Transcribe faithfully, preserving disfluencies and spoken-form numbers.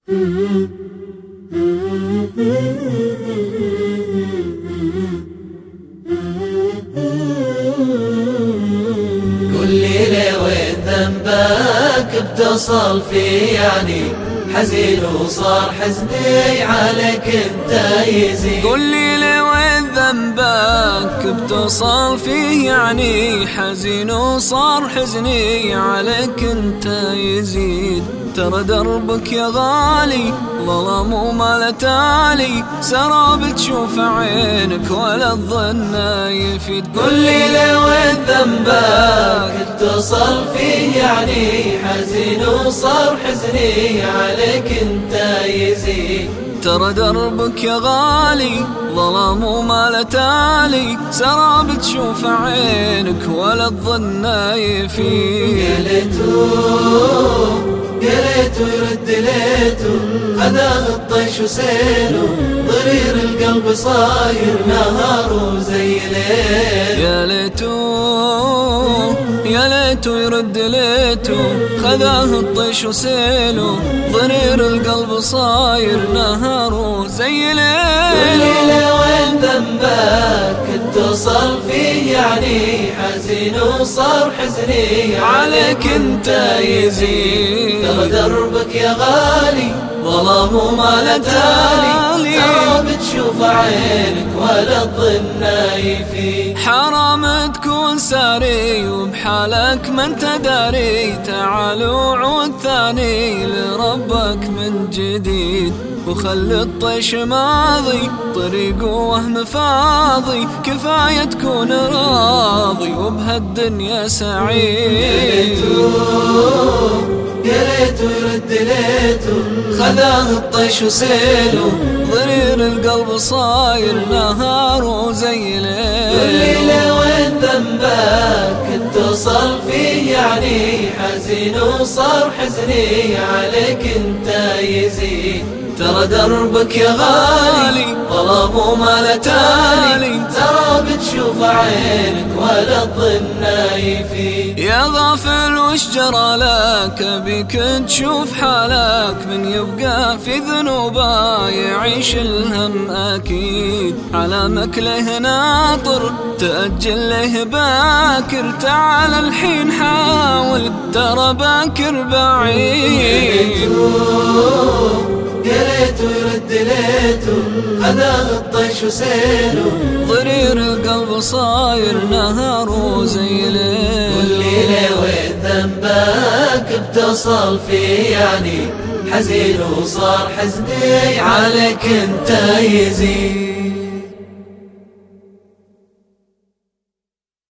قولي لي وين ذنبك بتصل في يعني حزين وصار حزني عليك انت يزيد. قولي لي وين ذنبك بتصل فيه يعني حزين وصار حزني عليك انت يزيد. ترى دربك يا غالي ظلم وما تالي سراب تشوف عينك ولا الظن يفيد. قولي لي وين ذنبك اتصل فيه يعني حزين وصار حزني عليك انت يزيد. ترى دربك يا غالي ظلم وما تالي سراب تشوف عينك ولا الظن يفيد. يا ليتو يا ليتو يرد ليتو خذاه الطيش وسيلو ضرير القلب صاير نهار وزي ليل. يا ليتو يا ليتو يرد ليتو خذاه الطيش وسيلو ضرير القلب صاير نهار وزي ليل. قولي لي وين ذنبك اتصل فيه يعني حزين وصار حزني عليك انت يزيد. ترى دربك يا غالي ظلم وما تالي ترى بتشوف عينك ولا الظن يفيد. حرام تكون ساري وبحالك ما انت داري تعال وعود ثاني لربك من جديد وخل الطيش ماضي طريق وهم فاضي كفاية تكون راضي وبهالدنيا سعيد. يا ليتو يرد ليتو خذاه الطيش وسيلو ضرير القلب صاير نهار وزي ليل. قولي لي وين ذنبك اتصل فيه يعني حزين وصار حزني عليك انت يزيد. ترى دربك يا غالي ظلم وما تالي ترى بتشوف عينك ولا الظن يفيد. يا غافل وش جرى لك بك تشوف حالك من يبقى في ذنوبه يعيش الهم أكيد. على مكله ناطر تأجل له باكر تعال الحين حاول ترى باكر بعيد. يا ليتو يرد ليتو خذاه الطيش وسيلو ضرير القلب صاير نهار وزي ليل. قولي لي وين ذنبك بتصل فيه يعني حزين وصار حزني عليك انت يزيد.